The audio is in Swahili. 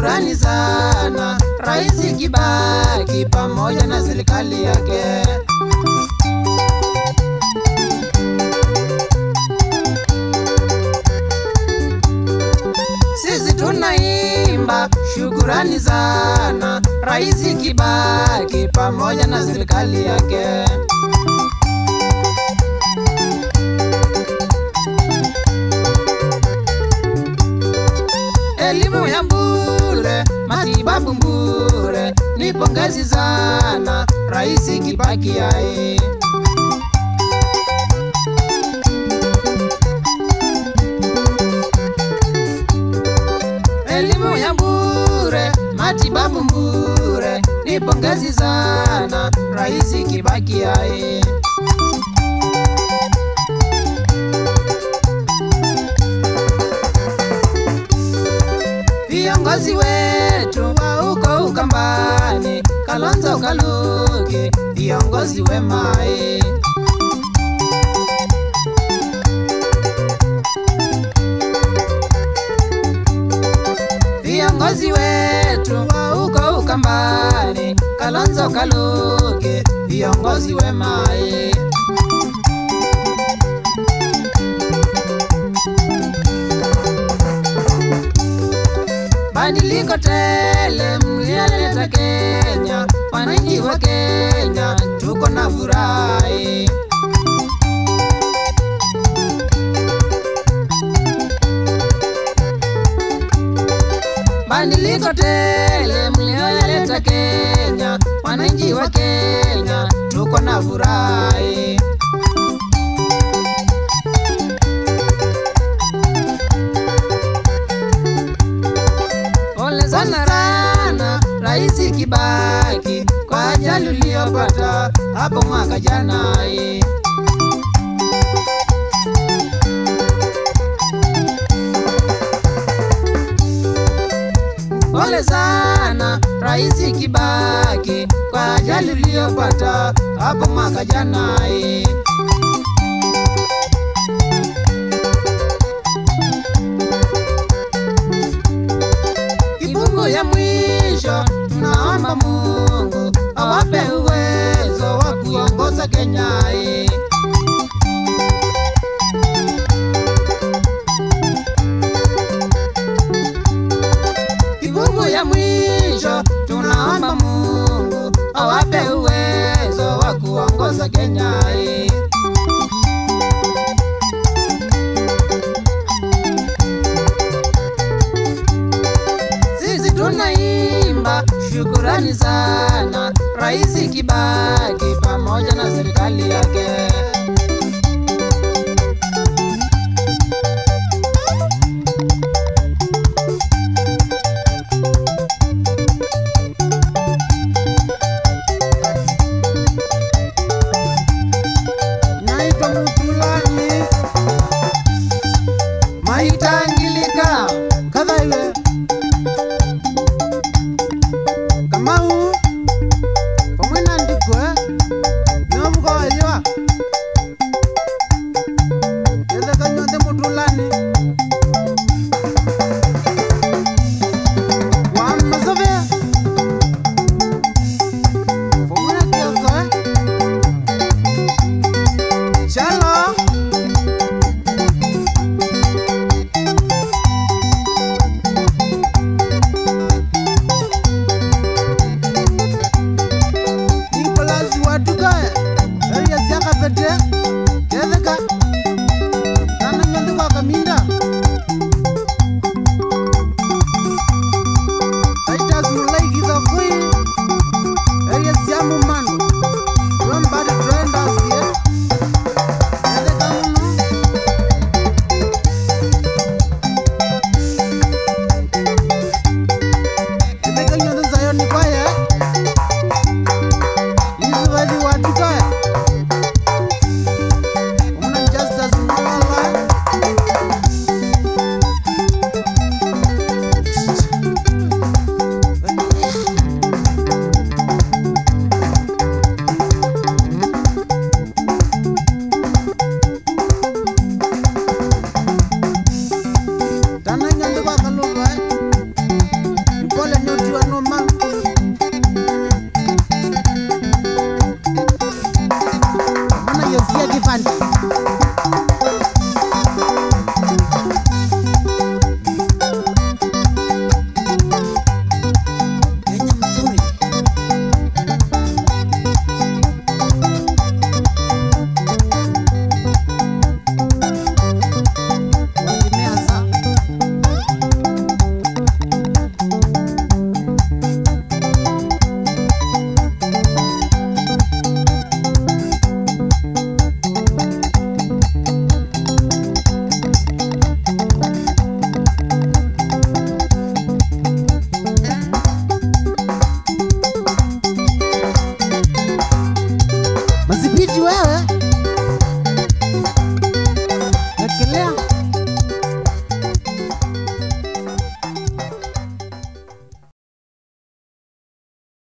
Shukrani sana Rais Kibaki pamoja na serikali yake. Sisi tunaimba shukrani sana Rais Kibaki pamoja na serikali yake. Elimu ya bure, matibabu bure, ni pongezi sana Rais Kibaki yae. Elimu ya bure, matibabu bure, ni pongezi sana Rais Kibaki yae. Viongozi wetu wa huko Ukambani, Kalonzo Kalugi, viongozi wema. Viongozi wetu wa huko Ukambani, Kalonzo Kalugi, viongozi wema. Badiliko tele mlialeta Kenya, wananchi wa Kenya tuko na furaha. Badiliko tele mlialeta Kenya, wananchi wa Kenya tuko na furaha. Pole sana Rais Kibaki kwa ajali uliyopata hapo mwaka jana. Pole sana Rais Kibaki kwa ajali uliyopata hapo mwaka jana. Kifungu ya mwisho tunaomba Mungu awape uwezo wa kuongoza Kenya. Kifungu ya mwisho tunaomba Mungu awape uwezo wa kuongoza Kenya. Sisi tunaimba shukrani sana Rais Kibaki pamoja na serikali yake. Naitwa Mutulani Maitangilika kadha iwe